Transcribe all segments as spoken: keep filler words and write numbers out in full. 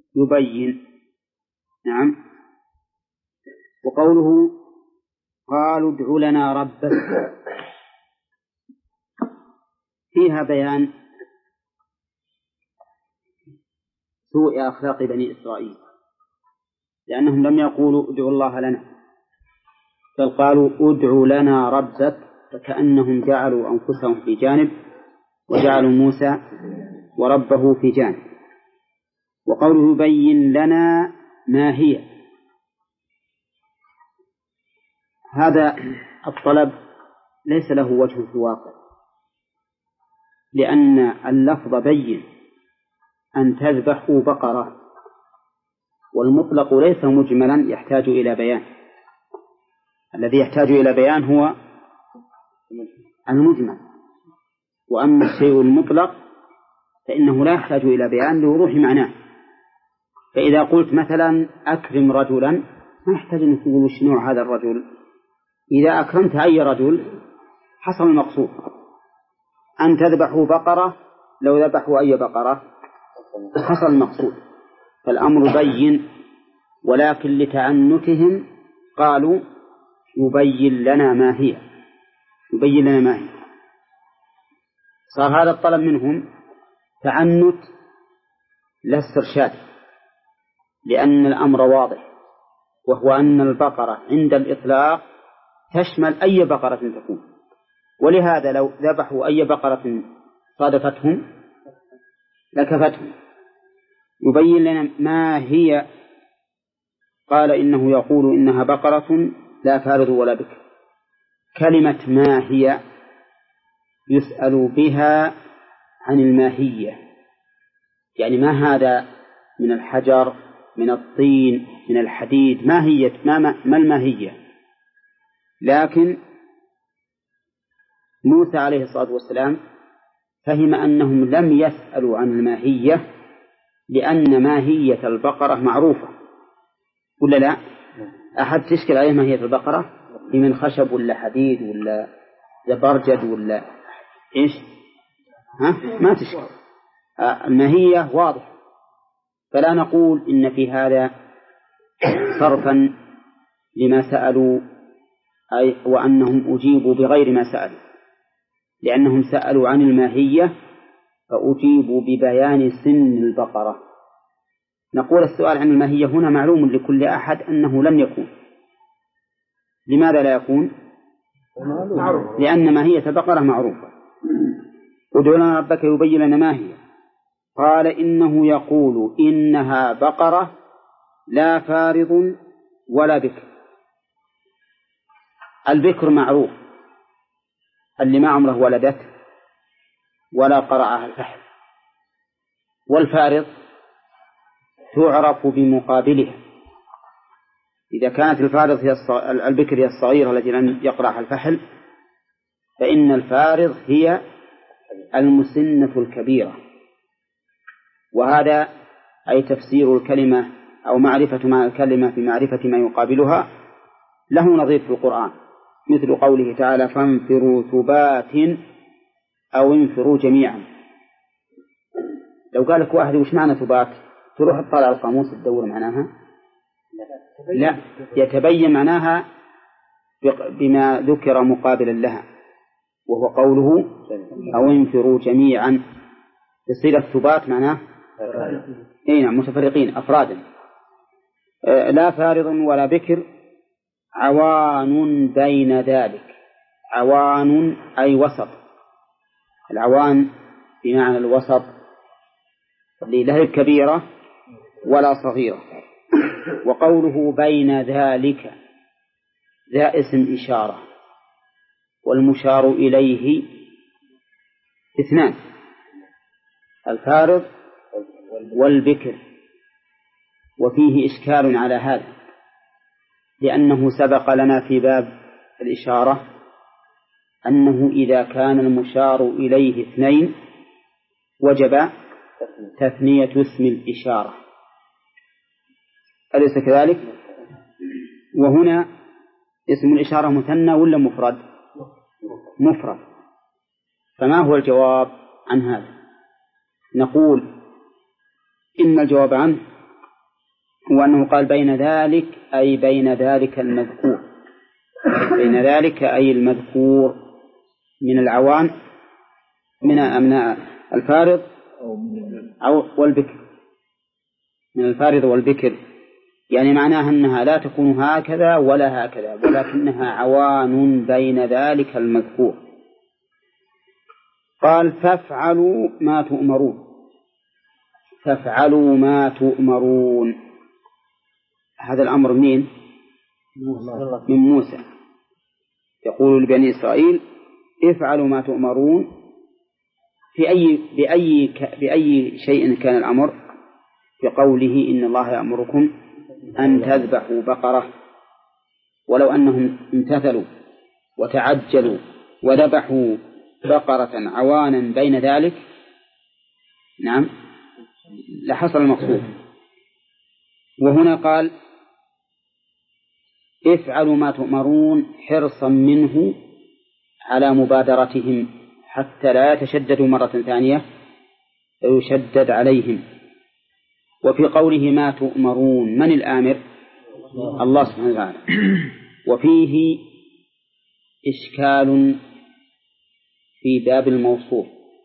يبين. نعم. وقوله قالوا ادع لنا ربك فيها بيان سوء أخلاق بني إسرائيل، لأنهم لم يقولوا ادعوا الله لنا، بل قالوا ادع لنا ربك، فكأنهم جعلوا أنفسهم في جانب وجعلوا موسى وربه في جانب. وقوله يبين لنا ما هي، هذا الطلب ليس له وجه في الواقع، لأن اللفظ بين أن تذبحوا بقرة، والمطلق ليس مجملا يحتاج إلى بيان. الذي يحتاج إلى بيان هو المجمل، وأما الشيء المطلق فإنه لا يحتاج إلى بيان لوضوح معناه. فإذا قلت مثلا أكرم رجلا ما يحتاج أن تقول شنو هذا الرجل، إذا أكرمت أي رجل حصل المقصود. أن تذبحوا بقرة، لو ذبحوا أي بقرة حصل المقصود. فالأمر بين، ولكن لتعنتهم قالوا يبين لنا ما هي، يبين لنا ما هي. صار هذا الطلب منهم تعنت لا استرشاد، لأن الأمر واضح، وهو أن البقرة عند الإطلاق تشمل أي بقرة تكون، ولهذا لو ذبحوا أي بقرة صادفتهم لكفتهم. يبين لنا ما هي، قال إنه يقول إنها بقرة لا فارض ولا بكر. كلمة ما هي يسأل بها عن الماهية، يعني ما هذا من الحجر من الطين من الحديد، ما هي ما, ما الماهية. لكن موسى عليه الصلاة والسلام فهم أنهم لم يسألوا عن الماهية، لأن ماهية البقرة معروفة ولا لا؟ أحد تشكل عليه ماهية البقرة من خشب ولا حديد ولا زبرجد ولا إيش؟ ها؟ ما تشكل. الماهية واضح، فلا نقول إن في هذا صرفا لما سألوا، أي وأنهم أجيبوا بغير ما سألوا، لأنهم سألوا عن الماهية فأجيبوا ببيان سن البقرة. نقول السؤال عن الماهية هنا معلوم لكل أحد أنه لن يكون. لماذا لا يكون؟ لأن ماهية البقرة معروفة. ادع لنا ربك يبين لنا ما هي. قال إنه يقول إنها بقرة لا فارض ولا بكر. البكر معروف، اللي ما عمره ولدت ولا قرعها الفحل، والفارض تعرف بمقابلها. إذا كانت الفارض هي البكر هي الصغيرة التي لم يقرعها الفحل، فإن الفارض هي المسنة الكبيرة. وهذا أي تفسير الكلمة أو معرفة مع الكلمة في معرفة ما يقابلها له نظير في القرآن، مثل قوله تعالى فانفروا ثبات أو انفروا جميعا. لو قال لك واحد وش معنى ثبات، تروح تطلع القاموس تدور معناها، لا، يتبين معناها بما ذكر مقابلا لها، وهو قوله أو انفروا جميعا. تصير الثبات معناه اي نعم متفرقين أفرادا. آه لا فارض ولا بكر عوان بين ذلك. عوان أي وسط، العوان بمعنى الوسط اللي لا هي كبيرة ولا صغيرة. وقوله بين ذلك ذا اسم إشارة، والمشار إليه اثنان، الفارض والبكر. وفيه إشكال على هذا، لأنه سبق لنا في باب الإشارة أنه إذا كان المشار إليه اثنين وجب تثنية اسم الإشارة، أليس كذلك؟ وهنا اسم الإشارة مثنى ولا مفرد؟ مفرد. فما هو الجواب عن هذا؟ نقول إن الجواب عنه وأنه قال بين ذلك أي بين ذلك المذكور، بين ذلك أي المذكور من العوان من أبناء الفارض أو والبكر، من الفارض والبكر، يعني معناها أنها لا تكون هكذا ولا هكذا، ولكنها عوان بين ذلك المذكور. قال فافعلوا ما تؤمرون، فافعلوا ما تؤمرون، هذا الأمر منين؟ من موسى، يقول لبني إسرائيل افعلوا ما تؤمرون. في أي بأي بأي شيء كان الأمر؟ بقوله إن الله يأمركم أن تذبحوا بقرة، ولو أنهم امتثلوا وتعجلوا وذبحوا بقرة عوانا بين ذلك نعم لحصل المقصود. وهنا قال افعلوا ما تؤمرون حرصا منه على مبادرتهم حتى لا يتشددوا مرة ثانية فيشدد عليهم. وفي قوله ما تؤمرون من الآمر؟ الله سبحانه وتعالى. وفيه إشكال في باب الموصول،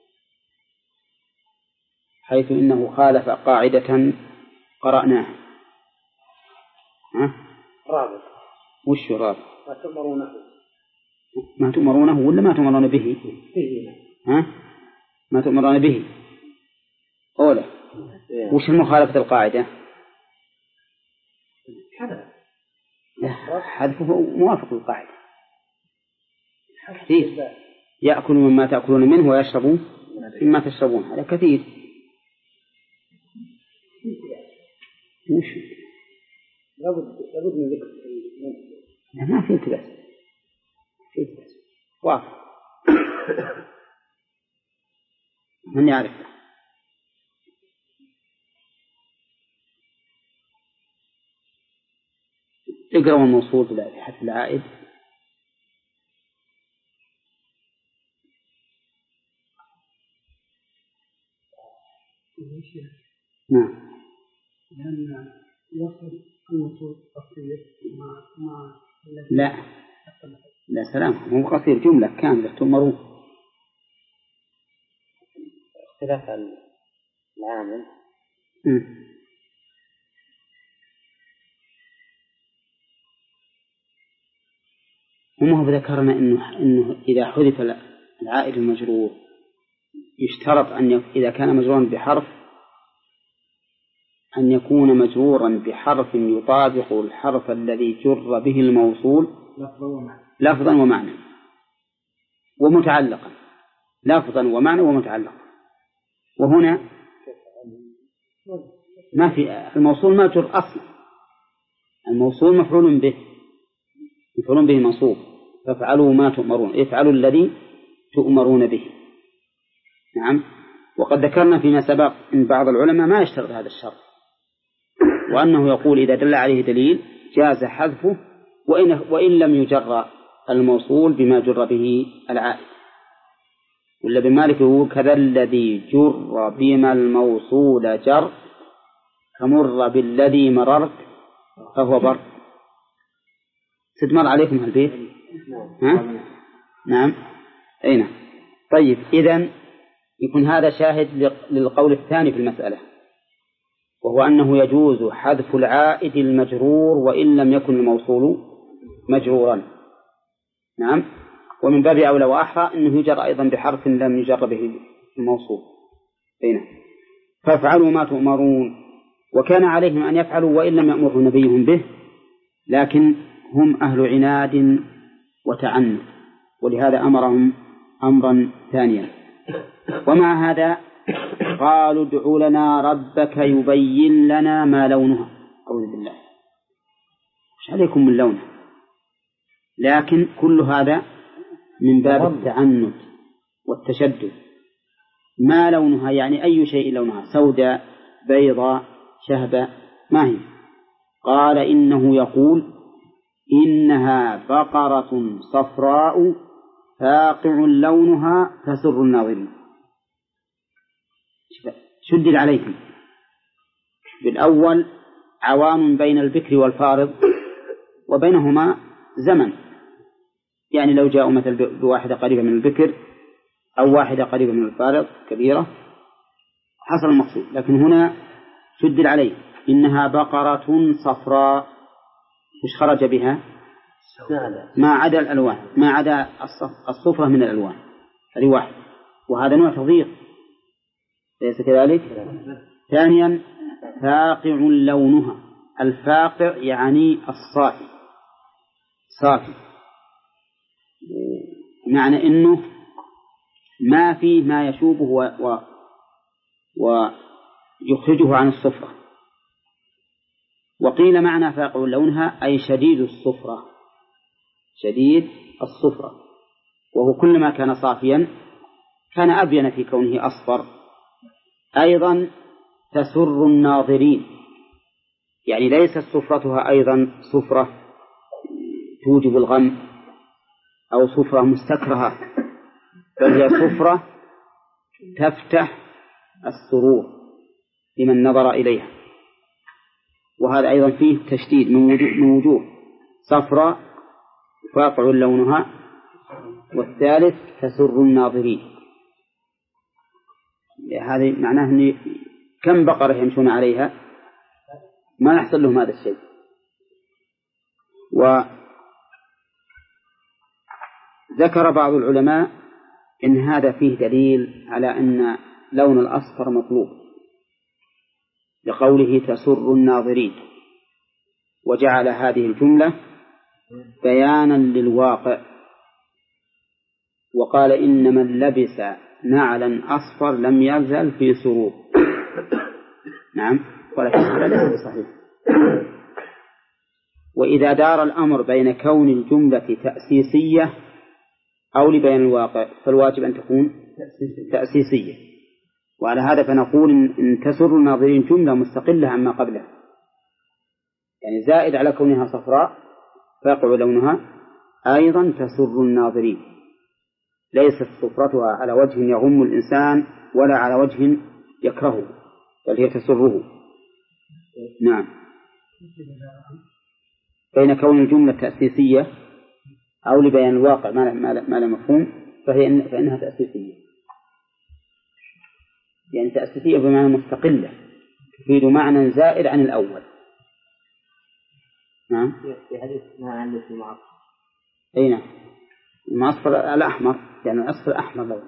حيث إنه خالف قاعدة قرأناها. ها؟ رابط. وش رابط؟ ما تؤمرونه. ما تؤمرونه ولا ما تؤمرون به؟ ها؟ ما تؤمرون به أولا. وش المخالفة القاعدة؟ حذفه موافق للقاعدة كثير. يأكل مما تأكلون منه ويشربوا مما تشربون، هذا كثير. وش لابد لابد من ذكر ما في التباس، في التباس واضح. من يعرف؟ اقرأوا الموصول في العائد. نعم. لأن يصل الموصول قصير ما ما لا لا سلام، مو قصير، جملة كاملة تؤمرون. اختلاف العامل. وما هو ذكرنا إنه إنه إذا حذف العائد المجرور يشترط أن إذا كان مجرورا بحرف أن يكون مجرورا بحرف يطابق الحرف الذي جر به الموصول لفظا ومعنى ومتعلقا، لفظا ومعنى ومتعلقا. وهنا ما في الموصول ما جر أصلا، الموصول مفعول به، مفعول به منصوب. فافعلوا ما تؤمرون، افعلوا الذي تؤمرون به. نعم. وقد ذكرنا فيما سبق إن بعض العلماء ما يشترط هذا الشرط، وأنه يقول إذا دل عليه دليل جاز حذفه وإن, وإن لم يجر الموصول بما جر به العائد. ولا بمالك هو كذا الذي جر بما الموصول جر كمر بالذي مررت فهو بر. ستمر عليكم هالبيت؟ ها؟ نعم. أين؟ طيب إذن يكون هذا شاهد للقول الثاني في المسألة، وهو أنه يجوز حذف العائد المجرور وإن لم يكن الموصول مجرورا. نعم. ومن باب أولى وأحرى أنه يجر أيضا بحرف لم يجر به الموصول. هنا فافعلوا ما تؤمرون. وكان عليهم أن يفعلوا وإن لم يأمره نبيهم به، لكن هم أهل عناد وتعنت، ولهذا أمرهم أمرا ثانيا. ومع هذا قالوا ادع لنا ربك يبين لنا ما لونها. أعوذ بالله، مش عليكم من لونها، لكن كل هذا من باب التعنت والتشدد. ما لونها يعني أي شيء لونها، سوداء بيضاء شهبة، ما هي؟ قال إنه يقول إنها بقرة صفراء فاقع لونها تسر الناظرين. شدد عليهم بالأول عوام بين البكر والفارض وبينهما زمن، يعني لو جاءوا مثل بواحدة قريبة من البكر أو واحدة قريبة من الفارض كبيرة حصل المقصود. لكن هنا شدد عليه إنها بقرة صفراء، وش خرج بها؟ ما عدا الألوان، ما عدا الصفرة من الألوان، هذه واحد، وهذا نوع تضييق ليس كذلك. ثانيا فاقع لونها، الفاقع يعني الصافي، صافي، معنى إنه ما فيه ما يشوبه و... و... ويخرجه عن الصفرة. وقيل معنى فاقع لونها أي شديد الصفرة، شديد الصفرة، وهو كلما كان صافيا كان أبين في كونه أصفر. أيضا تسر الناظرين، يعني ليست صفرتها أيضا صفرة توجب الغم أو صفرة مستكرهة، بل هي صفرة تفتح السرور لمن نظر إليها. وهذا أيضا فيه تشديد من وجوه، صفرة فاقع لونها، والثالث تسر الناظرين. هذا معناه أن كم بقرة يمشون عليها ما يحصل لهم هذا الشيء. وذكر بعض العلماء إن هذا فيه دليل على أن لون الأصفر مطلوب لقوله تسر الناظرين، وجعل هذه الجملة بيانا للواقع، وقال إن من لبس نعلا أصفر لم يزل في سرور. نعم، ولكن هذا ليس صحيح. وإذا دار الأمر بين كون الجملة تأسيسية أو لبيان الواقع فالواجب أن تكون تأسيسية، وعلى هذا فنقول إن تسر الناظرين جملة مستقلة عما قبلها، يعني زائد على كونها صفراء فاقع لونها أيضا تسر الناظرين، ليست صفرتها على وجه يغم الإنسان ولا على وجه يكرهه، بل هي تسره. نعم، بين كون الجملة تأسيسية أو لبيان الواقع ما لا مفهوم فهي فإنها تأسيسية، يعني تأسيسية بمعنى مستقلة تفيد معنى زائد عن الأول. نعم، في حديث ما عنده في معصفر. أي نعم، المعصفر الأحمر، يعني الأصفر أحمر لون.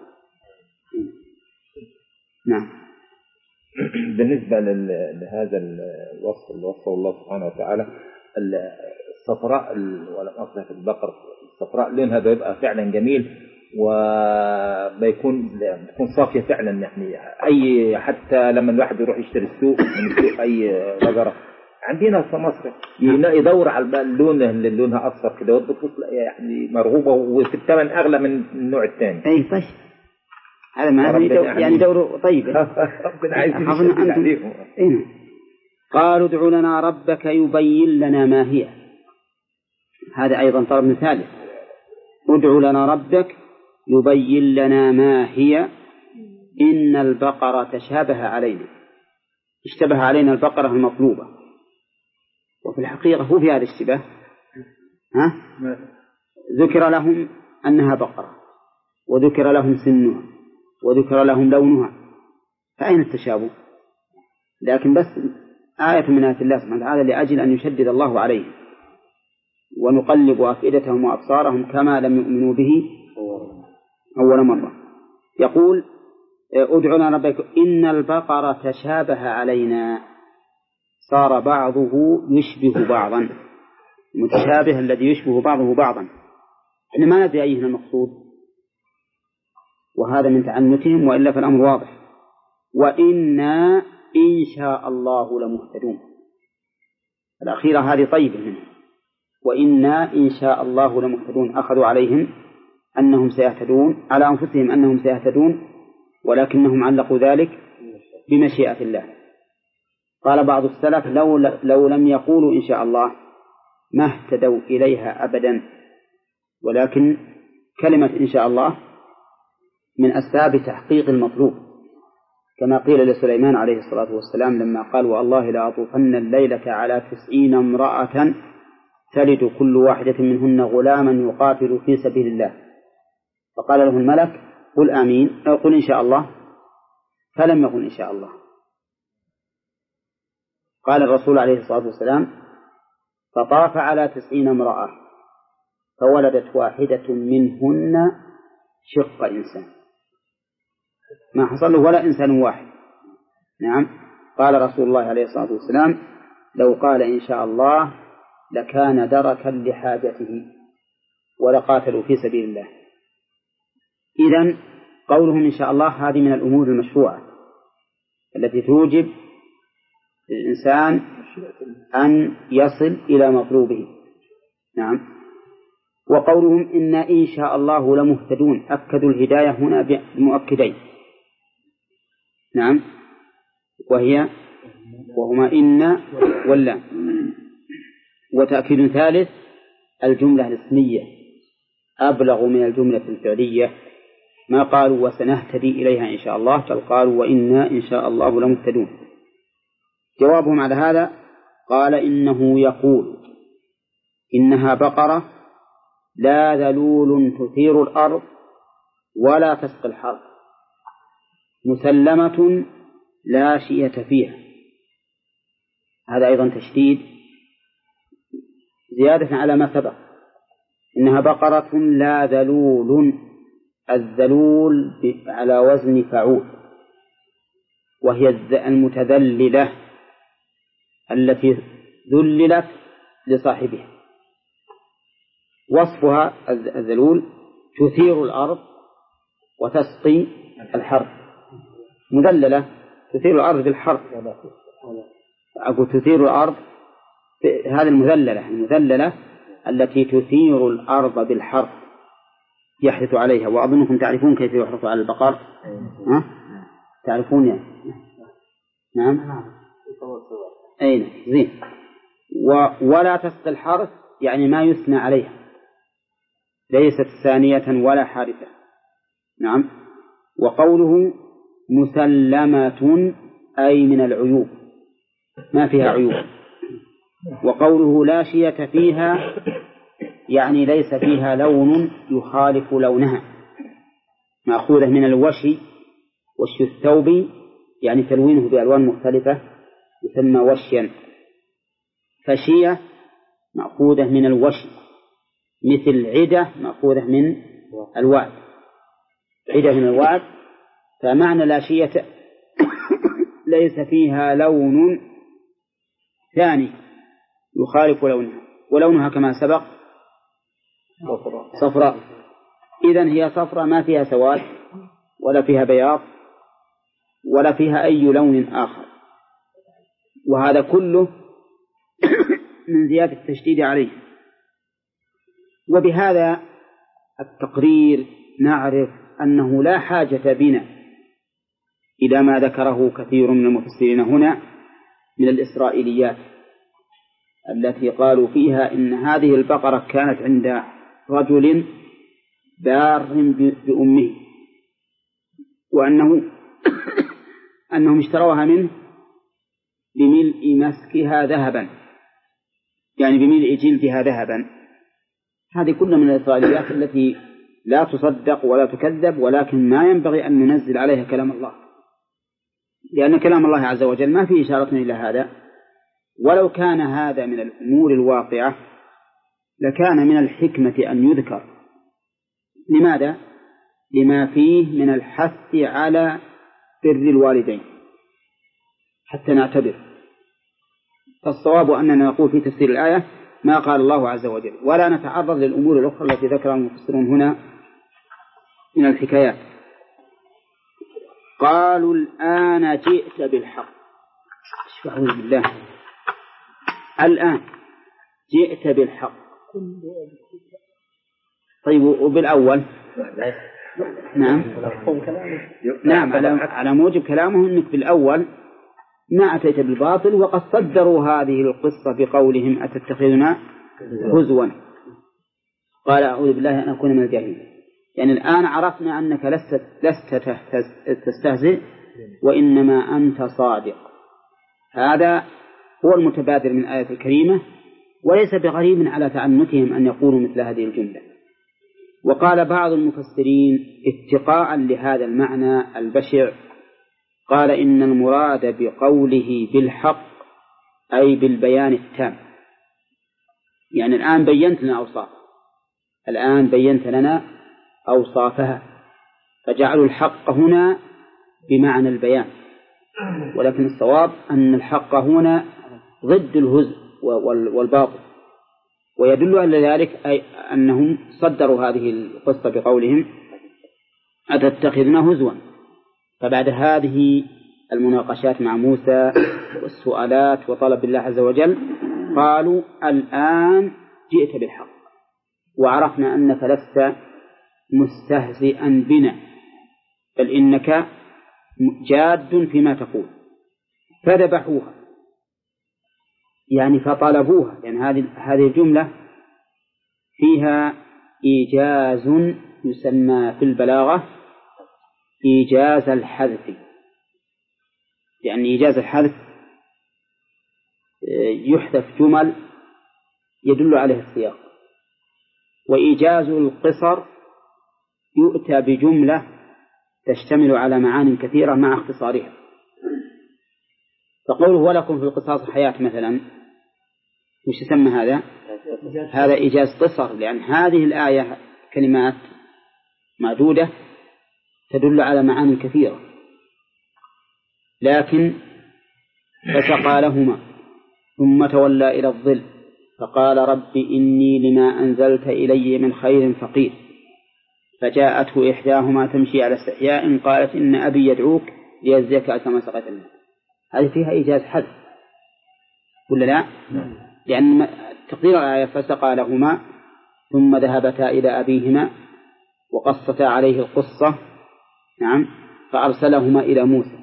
نعم. بالنسبة لهذا الوصف اللي وصفه الله سبحانه وتعالى، الصفراء والأصل في البقر الصفراء لونها بيبقى فعلا جميل، وبيكون بتكون صافية فعلا، يعني أي حتى لما الواحد يروح يشتري السوق من السوق أي بقرة عندنا في مصر يدور على اللون اللي لونها أصفر كده وتبص يعني مرغوبة، وفي الثمن أغلى من النوع الثاني. أي طيب، هذا ما يعني, يعني دور طيب. ربنا عايز يشهد عليهم. إيه؟ قالوا ادع لنا ربك يبين لنا ما هي، هذا أيضا طلب ثالث، ادع لنا ربك يبين لنا ما هي إن البقرة تشابه علينا، اشتبه علينا البقرة المطلوبة، وفي الحقيقة هو في هذا الاشتباه ها؟ ذكر لهم أنها بقرة، وذكر لهم سنها، وذكر لهم لونها، فأين التشابه؟ لكن بس آية من آيات الله سبحانه وتعالى لأجل أن يشدد الله عليه، ونقلب أفئدتهم وأبصارهم كما لم يؤمنوا به أول مرة. يقول ادعنا ربك إن البقرة تشابه علينا، صار بعضه يشبه بعضا، متشابه الذي يشبه بعضه بعضا، إحنا ما ندري أيهما المقصود، وهذا من تعنتهم، وإلا فالأمر واضح. وإنا إن شاء الله لمهتدون، الأخيرة هذه طيبة منه، وإنا إن شاء الله لمهتدون، أخذوا عليهم أنهم سيهتدون، على أنفسهم أنهم سيهتدون، ولكنهم علقوا ذلك بمشيئة الله. قال بعض السلف لو, لو لم يقولوا إن شاء الله ما اهتدوا إليها أبدا، ولكن كلمة إن شاء الله من أسباب تحقيق المطلوب، كما قيل لسليمان عليه الصلاة والسلام لما قال والله لأطوفن الليلة على تسعين امرأة تلد كل واحدة منهن غلاما يقاتل في سبيل الله، فقال له الملك قل آمين أو قل إن شاء الله، فلم يقل إن شاء الله. قال الرسول عليه الصلاة والسلام فطاف على تسعين امرأة فولدت واحدة منهن شق إنسان، ما حصل له ولا إنسان واحد. نعم. قال رسول الله عليه الصلاة والسلام لو قال إن شاء الله لكان دركا لحاجته ولقاتلوا في سبيل الله. إذن قولهم إن شاء الله هذه من الأمور المشروعة التي توجب للإنسان أن يصل إلى مطلوبه. نعم. وقولهم إن إن شاء الله لمهتدون أكدوا الهداية هنا بمؤكدين. نعم. وهي وهما إن ولا. وتأكيد ثالث الجملة الاسمية أبلغ من الجملة الفعلية، ما قالوا وسنهتدي إليها إن شاء الله بل قالوا وإنا إن شاء الله لمهتدون. جوابهم على هذا قال إنه يقول إنها بقرة لا ذلول تثير الأرض ولا تسقي الحرث مسلمة لا شية فيها. هذا أيضا تشديد زيادة على ما سبق. إنها بقرة لا ذلول، الذلول على وزن فعول، وهي المتذللة التي ذللت لصاحبها. وصفها الذلول تثير الأرض وتسقي الحرث، مذللة تثير الأرض بالحرث. أقول تثير الأرض هذه المذللة المذللة التي تثير الأرض بالحرث يحرث عليها. وأظنكم تعرفون كيف يحرث على البقر. ها؟ تعرفون يعني؟ نعم. أين زين. ولا تسقي الحرث يعني ما يثنى عليها، ليست ثانية ولا حارثة. نعم. وقوله مسلمة أي من العيوب، ما فيها عيوب. وقوله لا شية فيها يعني ليس فيها لون يخالف لونها، مأخوذة من الوشي. وشي الثوب يعني تلوينه بألوان مختلفة يسمى وشيا. فشية مأخوذة من الوشي، مثل عدة مأخوذة من الوعد، عدة من الوعد. فمعنى لا شية ليس فيها لون ثاني يخالف لونها، ولونها كما سبق صفراء. إذن هي صفراء ما فيها سواد ولا فيها بياض ولا فيها أي لون آخر. وهذا كله من زيادة التشديد عليه. وبهذا التقرير نعرف أنه لا حاجة بنا إلى ما ذكره كثير من المفسرين هنا من الإسرائيليات التي قالوا فيها إن هذه البقرة كانت عند رجل بار بأمه، وأنه أنهم اشتروها منه بملء مسكها ذهبا، يعني بملء جلدها ذهبا. هذه كلها من الإسرائيليات التي لا تصدق ولا تكذب، ولكن ما ينبغي أن ننزل عليها كلام الله، لأن كلام الله عز وجل ما فيه إشارة إلى هذا. ولو كان هذا من الأمور الواقعة لكان من الحكمة أن يذكر. لماذا؟ لما فيه من الحث على بر الوالدين حتى نعتبر. فالصواب أننا نقول في تفسير الآية ما قال الله عز وجل، ولا نتعرض للأمور الأخرى التي ذكرها المفسرون هنا من الحكايات. قالوا الآن جئت بالحق. أعوذ بالله. الآن جئت بالحق. طيب وبالأول نعم نعم على على موجب كلامهم أنك بالأول ما أتيت بالباطل، وقد صدروا هذه القصة بقولهم أتتخذنا هزوا. قال أعوذ بالله أن أكون من الجاهلين. يعني الآن عرفنا أنك لست لست تستهزئ وإنما أنت صادق. هذا هو المتبادر من الآية الكريمة، وليس بغريب على تعنتهم أن يقولوا مثل هذه الجملة. وقال بعض المفسرين اتقاء لهذا المعنى البشع، قال إن المراد بقوله بالحق أي بالبيان التام. يعني الآن بينت لنا أوصاف الآن بينت لنا أوصافها، فجعلوا الحق هنا بمعنى البيان، ولكن الصواب أن الحق هنا ضد الهزء والباطل. ويدل على ذلك أي أنهم صدروا هذه القصة بقولهم أتتخذنا هزوا. فبعد هذه المناقشات مع موسى والسؤالات وطلب الله عز وجل قالوا الآن جئت بالحق وعرفنا أنك لست مستهزئا بنا، بل إنك جاد فيما تقول. فذبحوها يعني فطلبوها، يعني هذه هذه الجملة فيها إيجاز يسمى في البلاغة إيجاز الحذف. يعني إيجاز الحذف يحذف جمل يدل عليه السياق، وإيجاز القصر يؤتى بجملة تشتمل على معان كثيرة مع اختصارها. فقوله ولكم في القصاص حياة مثلا، وش يسمى هذا؟ هذا إيجاز قصر، لأن هذه الآية كلمات معدودة تدل على معاني كثيرة. لكن فسقى لهما ثم تولى إلى الظل فقال رب إني لما أنزلت إلي من خير فقير. فجاءته إحداهما تمشي على استحياء قالت إن أبي يدعوك ليجزيك كما سقيت الماء. هذه فيها إيجاز حذف ولا لا؟ لأن تقدير الآية فسقى لهما ثم ذهبتا إلى أبيهما وقصتا عليه القصة، نعم، فأرسلهما إلى موسى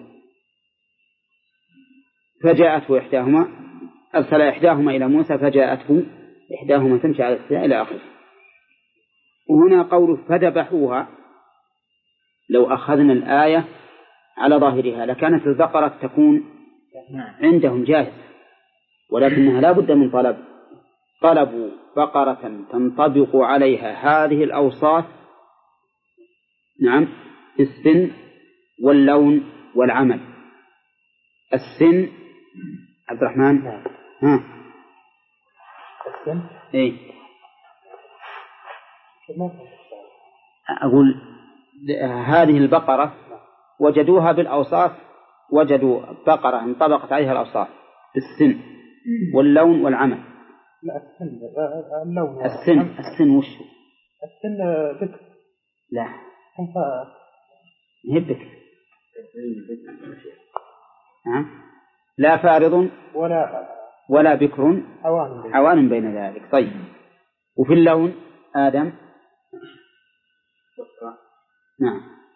فجاءته إحداهما أرسل إحداهما إلى موسى فجاءته إحداهما تمشي على السياء إلى آخره. وهنا قول فذبحوها، لو أخذنا الآية على ظاهرها لكانت البقرة تكون عندهم جاهزة، ولكنها لا بد من طلب طلبوا بقرة تنطبق عليها هذه الأوصاف، نعم، في السن واللون والعمل. السن عبد الرحمن ها السن إيه أقول هذه البقرة وجدوها بالأوصاف، وجدوا بقرة انطبقت عليها الأوصاف بالسن واللون والعمل. لا السن اللون السن السن وش السن بكر لا انت هبك ها لا فارض ولا ولا بكر حوان حوان بين ذلك. طيب وفي اللون آدم نعم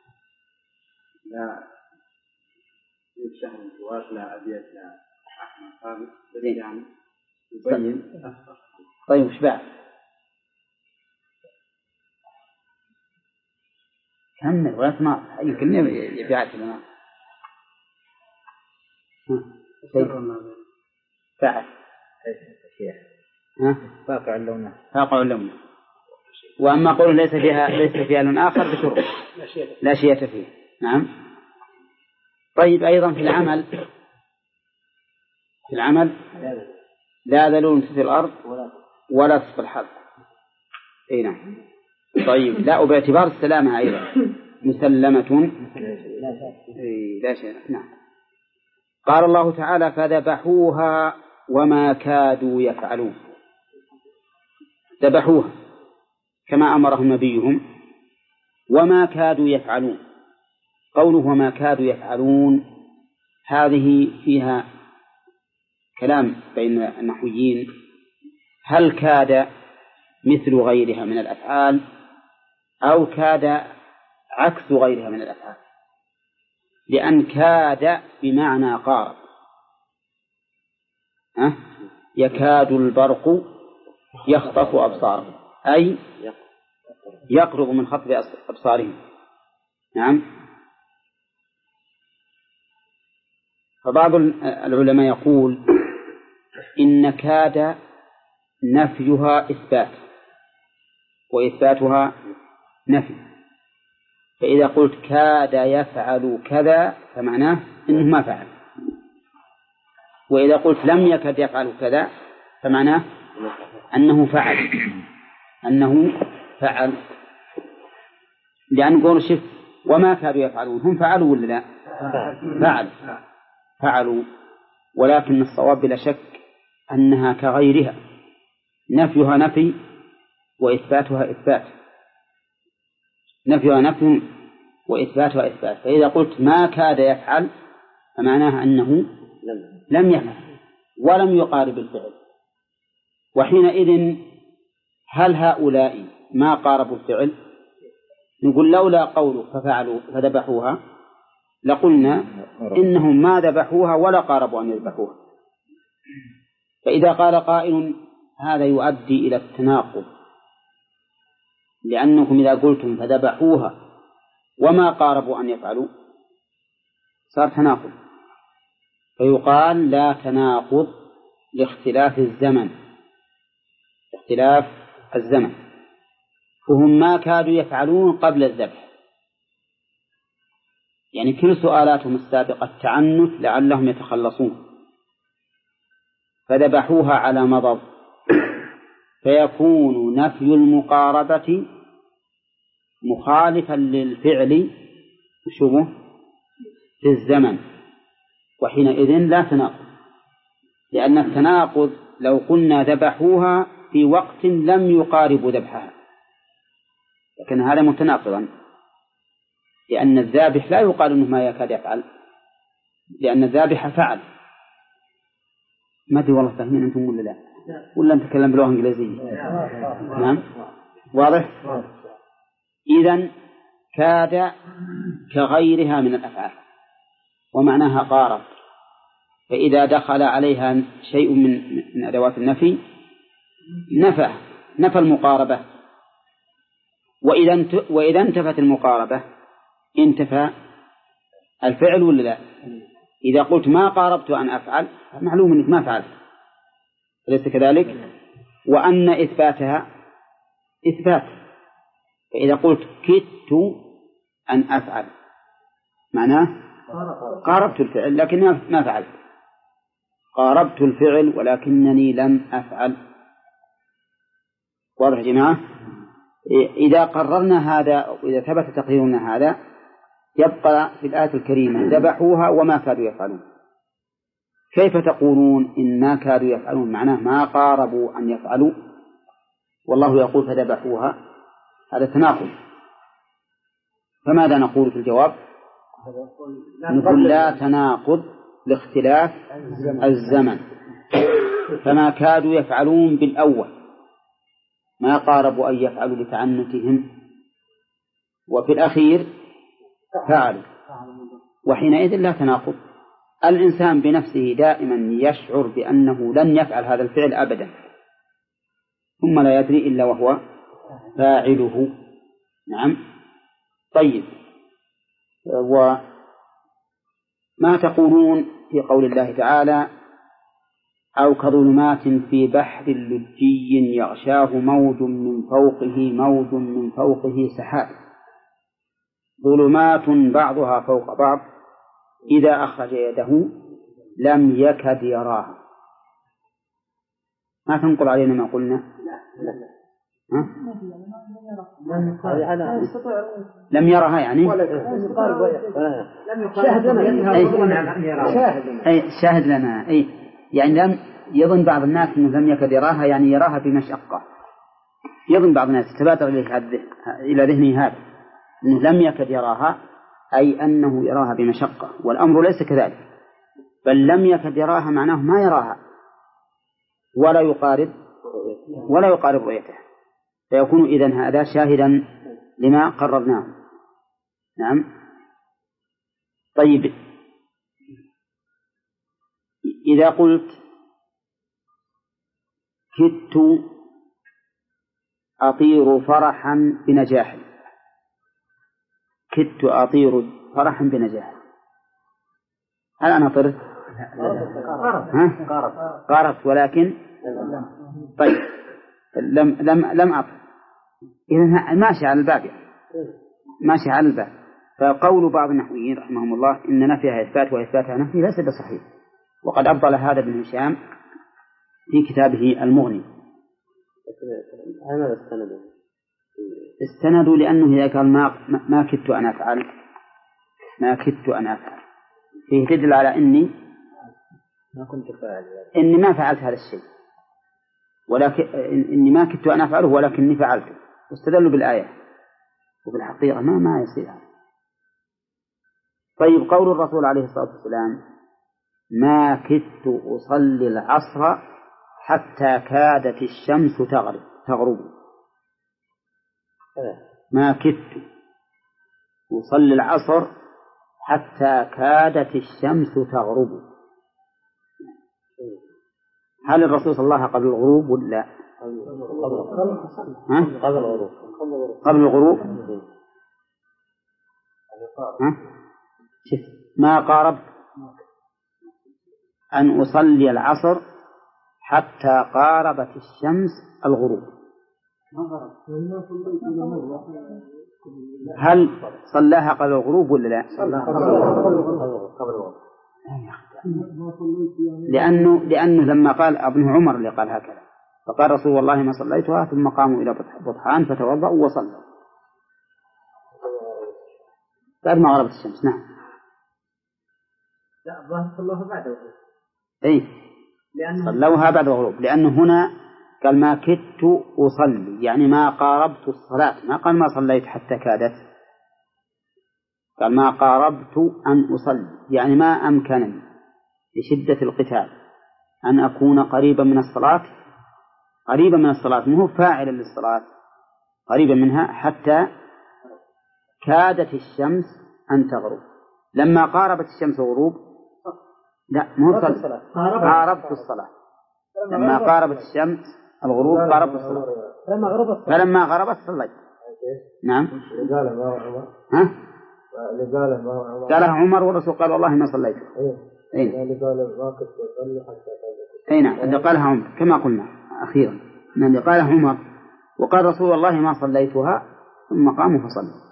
لا شهر الجواد لا أبيض لا أحمر خالص يعني يبين. طيب وش بعد؟ كمل ولا تناقص يمكن يبيعك لنا بعد ها فاقع اللون فاقع اللون. وأما قول ليس فيها ليس فيها لون آخر بشرط لا شيء فيه. نعم. طيب أيضا في العمل في العمل لا ذلول في الأرض ولا في الحرب. أي نعم. طيب لا وباعتبار السلامة أيضا مسلمة لا شيء. نعم. قال الله تعالى فذبحوها وما كادوا يفعلون. ذبحوها كما أمرهم نبيهم وما كادوا يفعلون. قوله وما كادوا يفعلون هذه فيها كلام بين النحويين، هل كاد مثل غيرها من الأفعال أو كاد عكس غيرها من الأفعال؟ لأن كاد بمعنى قارب، أه؟ يكاد البرق يخطف أبصارهم أي يقرب من خطف أبصارهم. نعم. فبعض العلماء يقول إن كاد نفيها إثبات وإثباتها نفي، فإذا قلت كاد يفعل كذا فمعناه إنه ما فعل، وإذا قلت لم يكد يفعل كذا فمعناه أنه فعل أنه فعل لأن نقول شف وما كادوا يفعلون، هم فعلوا ولا لا؟ فعل فعلوا، ولكن الصواب بلا شك أنها كغيرها، نفيها نفي وإثباتها إثبات، نفيها نفي وإثباتها إثبات. فإذا قلت ما كاد يفعل فمعناها أنه لم يفعل ولم يقارب الفعل، وحينئذ هل هؤلاء ما قاربوا الفعل؟ نقول لولا قوله ففعلوا فذبحوها لقلنا إنهم ما ذبحوها ولا قاربوا أن يذبحوها. فإذا قال قائل هذا يؤدي إلى التناقض، لأنكم إذا قلتم فذبحوها وما قاربوا أن يفعلوا صار تناقض، فيقال لا تناقض لاختلاف الزمن، اختلاف الزمن، فهم ما كادوا يفعلون قبل الذبح، يعني كل سؤالاتهم السابقة التعنت لعلهم يتخلصون، فذبحوها على مضض، فيكون نفي المقاربة مخالفا للفعل شبه في الزمن، وحينئذ لا تناقض، لأن التناقض لو قلنا ذبحوها في وقت لم يقارب ذبحها لكن هذا متناقضا، لأن الذابح لا يقال أنه ما يكاد يفعل، لأن الذابح فعل. ما أدري والله فاهمين أنتم ولا لا، ولا نتكلم بلغة إنجليزية؟ نعم واضح. إذن كاد كغيرها من الأفعال ومعناها قارب، فإذا دخل عليها شيء من من أدوات النفي نفى نفى المقاربة، وإذا وإذا انتفت المقاربة انتفى الفعل ولا لا؟ إذا قلت ما قاربت أن أفعل معلوم أنك ما فعلت، أليس كذلك؟ وأن إثباتها إثبات، فإذا قلت كدت أن أفعل معناه قاربت الفعل لكن ما فعلت، قاربت الفعل ولكنني لم أفعل. واضح يا جماعة؟ إذا قررنا هذا أو إذا ثبت تقريرنا هذا يبقى في الآية الكريمة ذبحوها وما كادوا يفعلون. كيف تقولون إن ما كادوا يفعلون معناه ما قاربوا أن يفعلوا والله يقول فذبحوها؟ هذا تناقض. فماذا نقول في الجواب؟ نقول لا تناقض لاختلاف الزمن، فما كادوا يفعلون بالأول ما قاربوا أن يفعلوا لتعنتهم، وفي الأخير فعلوا، وحينئذ لا تناقض. الإنسان بنفسه دائما يشعر بأنه لن يفعل هذا الفعل أبدا ثم لا يدري إلا وهو فاعله. نعم. طيب، وما تقولون في قول الله تعالى أو كظلمات في بحر لجي يغشاه موج من فوقه موج من فوقه سحاب ظلمات بعضها فوق بعض إذا أخرج يده لم يكد يراها؟ ما تنقل علينا ما قلنا؟ ها؟ لم يرها يعني أي شاهد لنا، أي يعني لم يظن بعض الناس أنه لم يكد يراها يعني يراها بمشقة، يظن بعض الناس تبادر إلى ذهنه هذا أنه لم يكد يراها أي أنه يراها بمشقة، والأمر ليس كذلك، بل لم يكد يراها معناه ما يراها ولا يقارب ولا يقارب رؤيته، فيكون إذن هذا شاهدا لما قررناه. نعم. طيب، إذا قلت كدت أطير فرحا بنجاح، كدت أطير فرحا بنجاح، هل أنا طرت؟ ها؟ قاربت ولكن طيب لم لم لم أطف. إذا ماشي على الباب يعني. ماشي على الباب. فقول بعض النحويين رحمهم الله إن نفيها إثبات وإثباتها نفي ليس بصحيح، وقد أبطل هذا ابن هشام في كتابه المغني. هذا استندوا استندوا لأنه إذا قال ما ما كدت أن أفعل ما كدت أن أفعل فيه تدل على إني ما كنت فاعل إني ما فعلت هذا الشيء، ولكن إني ما كدت أن أفعله ولكني فعلته، واستدلوا بالآية، وفي الحقيقة ما ما يصير. طيب قول الرسول عليه الصلاة والسلام ما كدت أصلي العصر حتى كادت الشمس تغرب تغرب ما كدت أصلي العصر حتى كادت الشمس تغرب. هل الرسول صلى الله عليه وسلم قبل الغروب ولا ها؟ قبل الغروب قبل الغروب ها؟ ما قارب أن أصلي العصر حتى قاربت الشمس الغروب. هل صلاها قبل الغروب ولا لا؟ لأنه لأنه لما قال ابن عمر اللي قال هكذا فقال رسول والله ما صليتها، ثم قاموا إلى بطحان فتوضأوا وصلوا بعد ما غربت الشمس. نعم. لا الظاهر صلوها بعد الغروب. أي صلوها بعد الغروب، لأنه هنا قال ما كدت أصلي يعني ما قاربت الصلاة، ما قال ما صليت حتى كادت، قال ما قاربت أن أصلي يعني ما أمكنني لشدة القتال أن أكون قريبا من الصلاة قريبا من الصلاة مو فاعلا للصلاة قريبا منها حتى كادت الشمس أن تغرب. لما قاربت الشمس الغروب لا مو صلاة قاربت الصلاة. لما قاربت الشمس الغروب قاربت الصلاة فلما غربت صليت. نعم. ها؟ قالها عمر والرسول قال والله ما صليت. أين؟ أي نعم اللي قالها عمر كما قلنا أخيرا أن اللي قالها عمر وقال رسول الله ما صليتها ثم قاموا فصلوا.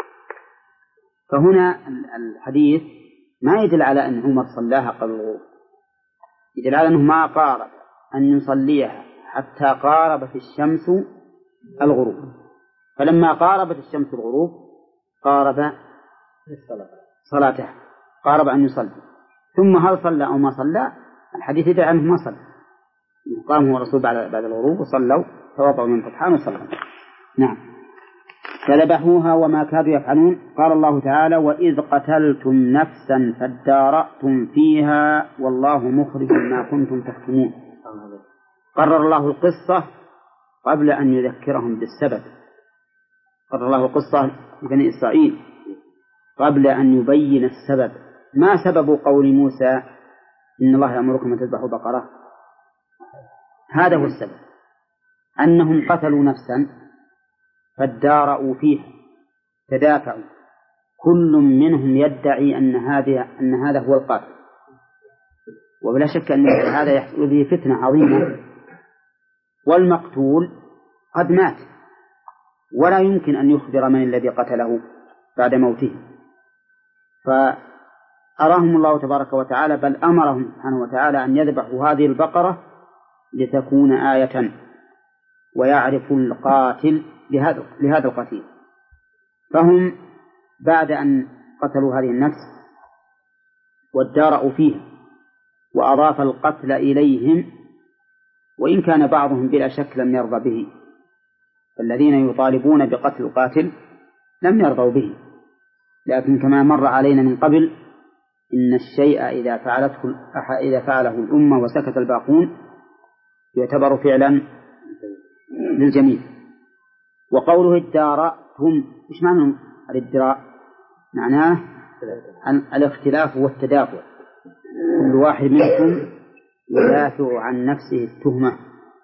فهنا الحديث ما يدل على أن عمر صلاها قبل الغروب، يدل على أنه ما قارب أن يصليها حتى قاربت الشمس الغروب، فلما قاربت الشمس الغروب قارب صلاته قارب أن يصلي. ثم هل صلى أو ما صلى الحديث يدل عنه ما صلى، قام هو الرسول بعد بعد الغروب وصلوا توضأوا من فتحان وصلوا. نعم. فذبحوها وما كادوا يفعلون. قال الله تعالى وإذ قتلتم نفسا فادارأتم فيها والله مخرج ما كنتم تكتمون. قرر الله القصة قبل أن يذكرهم بالسبب. قرر الله القصة لبني إسرائيل قبل أن يبين السبب. ما سبب قول موسى إن الله يأمركم أن تذبحوا بقرة؟ هذا هو السبب، أنهم قتلوا نفسا فادارأوا فيها تدافعوا، كل منهم يدعي أن هذا أن هذا هو القاتل، وبلا شك أن هذا يحصل به فتنة عظيمة، والمقتول قد مات ولا يمكن أن يخبر من الذي قتله بعد موته. فأراهم الله تبارك وتعالى بل أمرهم سبحانه وتعالى أن يذبحوا هذه البقرة لتكون آية ويعرف القاتل لهذا لهذا القتيل. فهم بعد أن قتلوا هذه النفس وادارأوا فيها وأضاف القتل إليهم، وإن كان بعضهم بلا شك لم يرضى به، فالذين يطالبون بقتل القاتل لم يرضوا به، لكن كما مر علينا من قبل إن الشيء إذا فعلته إذا فعله الأمة وسكت الباقون يعتبر فعلا للجميع. وقوله ادارأتم إيش معنى الادراء؟ معناه الاختلاف والتدافع، كل واحد منكم يدافع عن نفسه التهمة.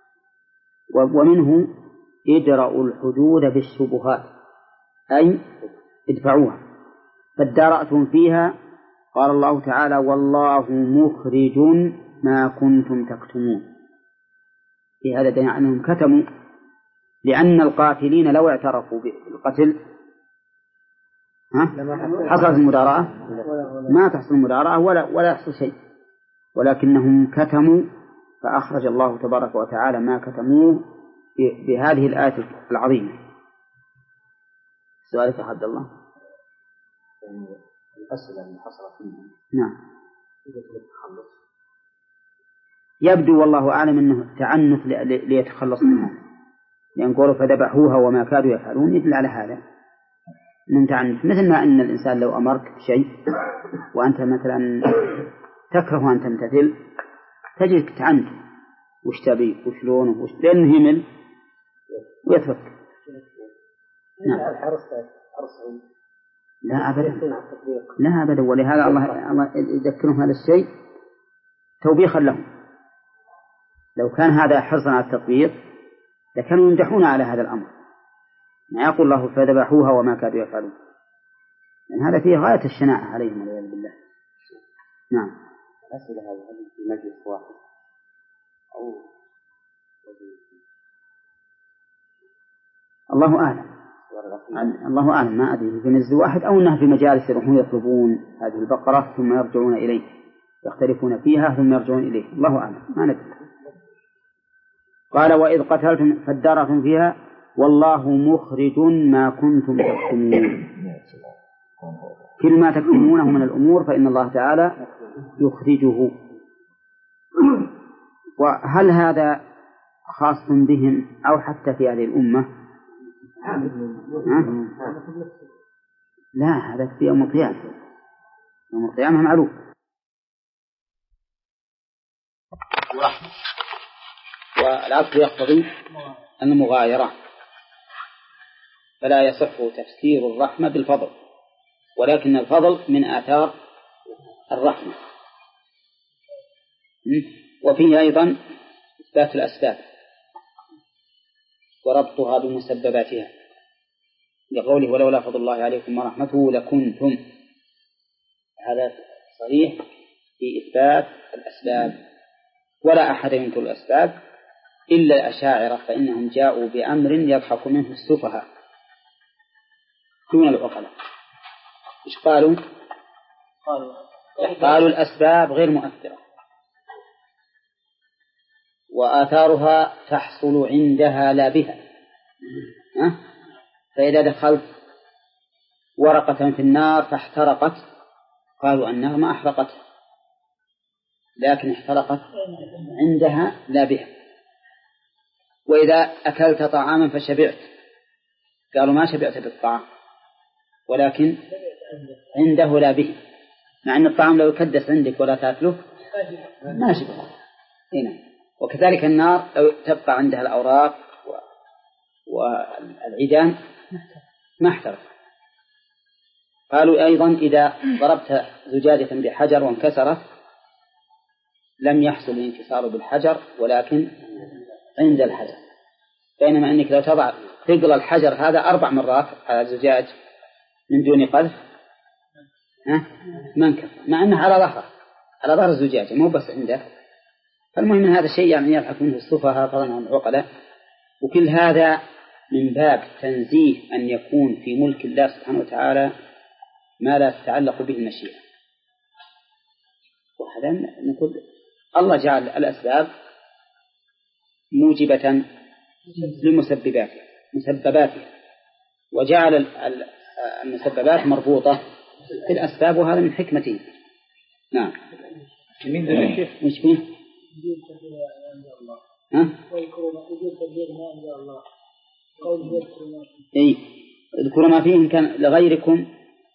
ومنه ادرأوا الحدود بالشبهات أي ادفعوها. فادارأتم فيها قال الله تعالى والله مخرج ما كنتم تكتمون. في هذا دليل أنهم كتموا، لأن القاتلين لو اعترفوا بالقتل حصلت المداراة؟ ما تحصل المداراة ولا ولا يحصل شيء، ولكنهم كتموا فأخرج الله تبارك وتعالى ما كتموه بهذه الآية العظيمة. سؤالك يا عبد الله؟ الأسئلة اللي حصلت منهم نعم. يبدو والله أعلم أنه تعنت ليتخلص منها، لأن قولوا فذبحوها وما كادوا يفعلون يدل على هذا من تعنت، مثل ما أن الإنسان لو أمرك بشيء وأنت مثلا تكره أن تمتثل تجدك تعنت وش تبي وشلونه وش، لأنه يمل ويترك. نعم. لا أبدا، لا أبدا، ولهذا الله الله يذكرهم هذا الشيء توبيخا لهم. لو كان هذا حرصا على التطبيق لكانوا يمدحون على هذا الأمر، ما يقول الله فذبحوها وما كادوا يفعلون، لأن هذا فيه غاية الشناعة عليهم والعياذ بالله. نعم. الأسئلة هذه في مجلس واحد أو الله أعلم، الله أعلم، ما أدري في نزل واحد أو أنها في مجالس يروحون يطلبون هذه البقرة ثم يرجعون إليه يختلفون فيها ثم يرجعون إليه، الله أعلم، ما ندري. قال وإذ قتلتم فادارأتم فيها والله مخرج ما كنتم تكتمون. كل ما تكتمونه من الأمور فإن الله تعالى يخرجه. وهل هذا خاص بهم أو حتى في هذه الأمة؟ لا، هذا في يوم القيامة، يوم القيامة معلوم. والعطف يقتضي المغايرة، فلا يصح تفسير الرحمة بالفضل، ولكن الفضل من آثار الرحمة. وفيه أيضا إثبات الأسباب وربطها بمسبباتها، لقوله ولولا فضل الله عليكم ورحمته لكنتم، هذا صريح في إثبات الأسباب. ولا أحد ينكر الأسباب إلا الأشاعرة، فإنهم جاءوا بأمر يضحك منه السفهاء دون العقلاء. إيش قالوا؟ قالوا الأسباب غير مؤثرة وآثارها تحصل عندها لا بها. أه؟ فإذا دخلت ورقة في النار فاحترقت قالوا النار ما أحرقت، لكن احترقت عندها لا بها. وإذا أكلت طعاما فشبعت قالوا ما شبعت بالطعام ولكن عنده لا به، مع أن الطعام لو يكدس عندك ولا تأكله ما شبعت هنا. وكذلك النار لو تبقى عندها الأوراق والعيدان ما احترق. قالوا أيضا إذا ضربت زجاجة بحجر وانكسرت لم يحصل الانكسار بالحجر ولكن عند الحجر، بينما أنك لو تضع ثقل الحجر هذا أربع مرات على الزجاج من دون قذف ما انكسر، مع أنه على ظهره على ظهر الزجاجة مو بس عنده. فالمهم من هذا الشيء يعني يضحك منه السفهاء فضلا عن العقلاء. وكل هذا من باب تنزيه أن يكون في ملك الله سبحانه وتعالى ما لا تتعلق به المشيئة. وهذا نقول الله جعل الأسباب موجبة لمسبباتها مسبباتها وجعل المسببات مربوطة في الأسباب، وهذا من حكمته. نعم. من ذا الشيخ مش فيه؟ ها؟ أي اذكروا ما فيه إن كان لغيركم،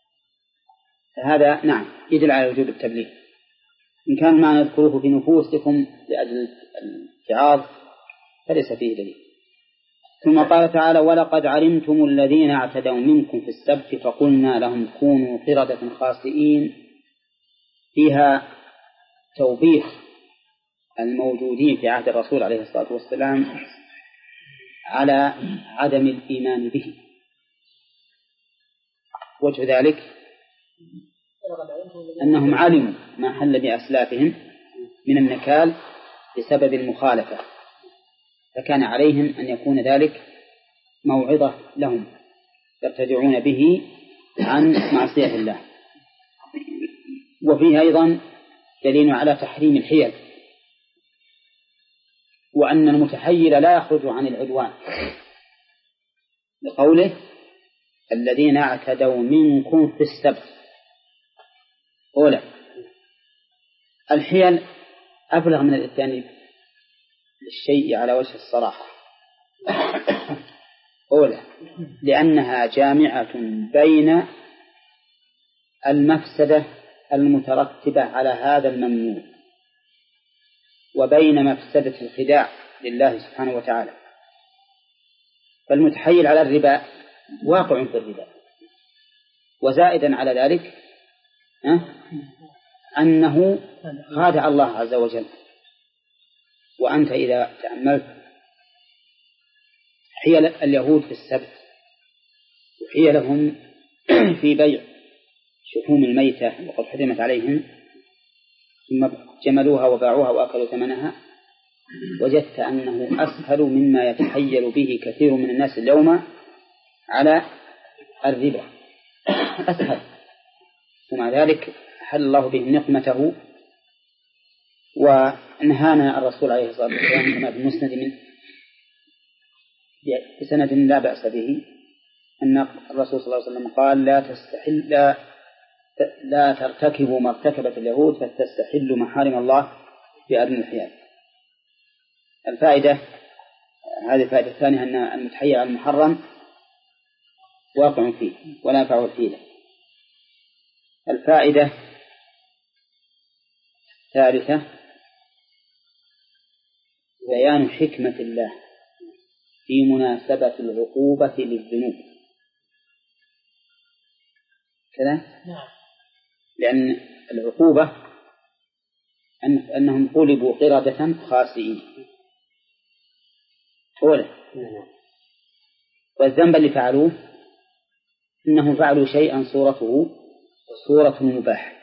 هذا نعم يدل على وجوب التبليغ. إن كان ما نذكره في نفوسكم لأجل الاتعاظ فليس فيه دليل. ثم قال تعالى ولقد علمتم الذين اعتدوا منكم في السبت فقلنا لهم كونوا قردة خاسئين. فيها توبيخ الموجودين في عهد الرسول عليه الصلاة والسلام على عدم الإيمان به. وجه ذلك أنهم علموا ما حل بأسلافهم من النكال بسبب المخالفة، فكان عليهم أن يكون ذلك موعظة لهم يرتدعون به عن معصية الله. وفيه أيضا دليل على تحريم الحيل، وأن المتحيل لا يخرج عن العدوان، لقوله الذين اعتدوا منكم في السبت. أولا الحيل أبلغ من الإتيان للشيء على وجه الصراحة. أولا لأنها جامعة بين المفسدة المترتبة على هذا الممنوع وبين مفسدة الخداع لله سبحانه وتعالى. فالمتحيل على الربا واقع في الربا، وزائدا على ذلك أنه خادع الله عز وجل. وأنت إذا تأملت حيل اليهود في السبت وحيلهم في بيع شحوم الميتة وقد حرمت عليهم ثم جملوها وباعوها وأكلوا ثمنها، وجدت أنه أسهل مما يتحيل به كثير من الناس اليوم على الربا، أسهل. ومع ذلك حل الله بهم نقمته، ونهانا الرسول عليه الصلاة والسلام كما في المسند من بسند لا بأس به أن الرسول صلى الله عليه وسلم قال لا تستحل لا, لا ترتكبوا ما ارتكبت اليهود فتستحلوا محارم الله بأرن الحيال. الفائدة هذه الفائدة الثانية أن المتحيل على المحرم واقع فيه ولا ينفع الحيلة. الفائدة الثالثة بيان حكمة الله في مناسبة العقوبة للذنوب كذا، لأن العقوبة أن أنهم قلبوا قردة خاسئين أولا، والذنب اللي فعلوه إنهم فعلوا شيئا صورته صورة مباح،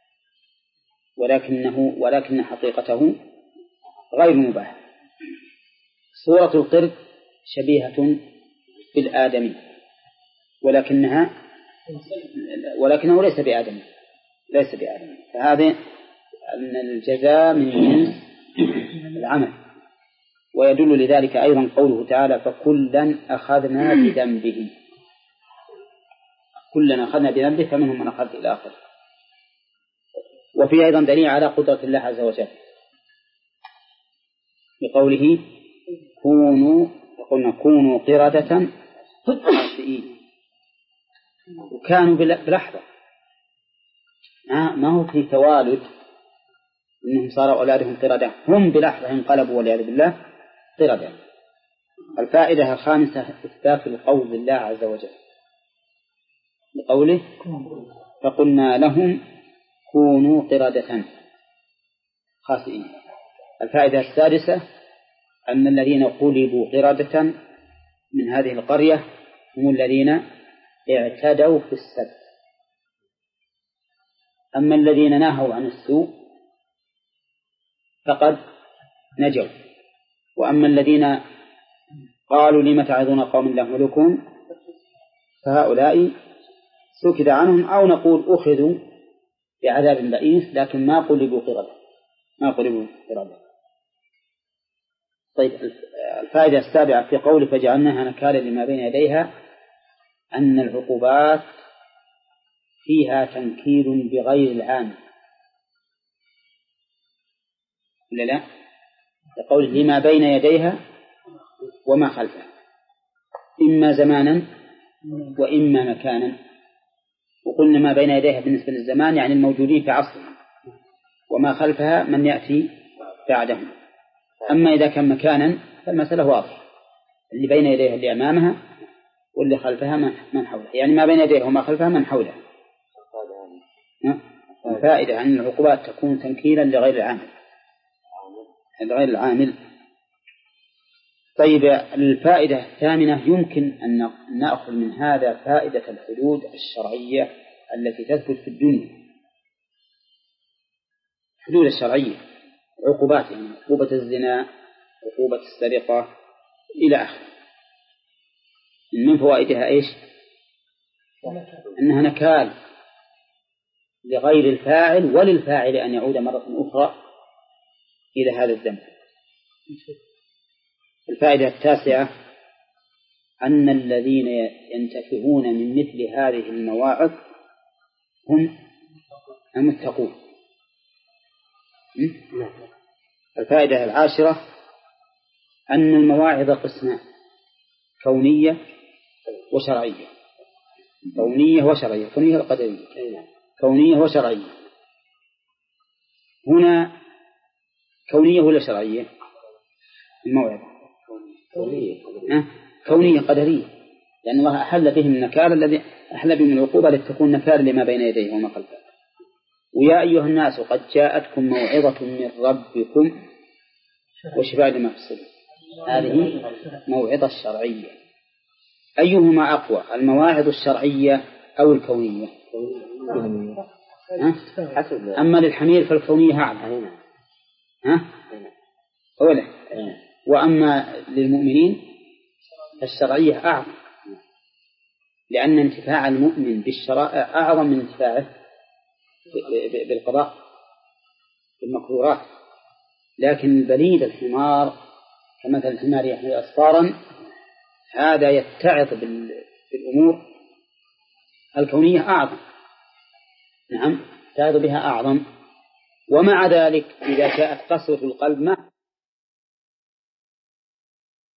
ولكنه ولكن حقيقته غير مباح. صورة القرد شبيهة بالآدمي ولكنها ولكنه ليس بآدمي ليس بآدمي فهذا أن الجزاء من جنس العمل. ويدل لذلك أيضا قوله تعالى فكلا أخذنا بذنبه، كلنا أخذنا بذنبه فمنهم من أخذ إلى آخر. وفي أيضا دليل على قدرة الله عز وجل بقوله كونوا وقلنا كونوا قردة خاسئين، وكانوا بلحظة ما هو في توالد إنهم صاروا أولادهم قردة، هم بلحظة انقلبوا والعياذ بالله قردة. الفائدة الخامسة إثبات القول لله عز وجل بقوله فقلنا لهم كونوا قردة خاسئين. الفائدة السادسة أن الذين قلبوا قردة من هذه القرية هم الذين اعتدوا في السبت، أما الذين نهوا عن السوء فقد نجوا، وأما الذين قالوا لم تعظون قوم الله ملكهم فهؤلاء سكت عنهم، أو نقول أخذوا بعذاب بئيس لكن ما قلبوا قردة ما قلبوا قردة. طيب الفائدة السابعة في قول فجعلناها نكالا لما بين يديها أن العقوبات فيها تنكيل بغير العامل، ولا لا؟ لقول لما بين يديها وما خلفها، إما زمانا وإما مكانا. وقلنا ما بين يديها بالنسبة للزمان يعني الموجودين في عصرها، وما خلفها من يأتي بعدهم. أما إذا كان مكانا فالمسألة واضحة، اللي بين يديها اللي أمامها واللي خلفها من حولها، يعني ما بين يديها وما خلفها من حولها. الفائدة أن العقوبات تكون تنكيلا لغير العامل لغير العامل. طيب الفائدة الثامنة يمكن أن نأخذ من هذا فائدة الحدود الشرعية التي تثبت في الدنيا الحدود الشرعية عقوبات، يعني عقوبة الزنا، عقوبة السرقة إلى آخره. من فوائدها إيش؟ أنها نكال لغير الفاعل وللفاعل أن يعود مرة أخرى إلى هذا الذنب. الفائدة التاسعة أن الذين ينتفعون من مثل هذه المواعظ هم المتقون. الفائدة العاشرة أن المواعظ قسمان: كونية وشرعية. كونية وشرعية، كونية القدرية، كونية وشرعية. هنا كونية ولا شرعية؟ الموعظة كونية. أه؟ كونية قدرية، لأن الله أحل بهم النكال الذي أحل بهم العقوبة لتكون نكال لما بين يديه وما خلفه. ويا أيها الناس قد جاءتكم موعظة من ربكم وشفاء لما في الصدور. هذه موعظة شرعية. أيهما أقوى، المواعظ الشرعية أو الكونية؟ أه؟ أما للحمير فالكونية أعلى، ها؟ أولا. وأما للمؤمنين الشرعية أعظم، لأن انتفاع المؤمن بالشرائع أعظم من انتفاعه بالقضاء بالمقدورات. لكن البليد الحمار كمثل الحمار يحمل أسفارا، هذا يتعظ بالأمور الكونية أعظم. نعم، يتعظ بها أعظم. ومع ذلك إذا جاءت قسوة القلب ما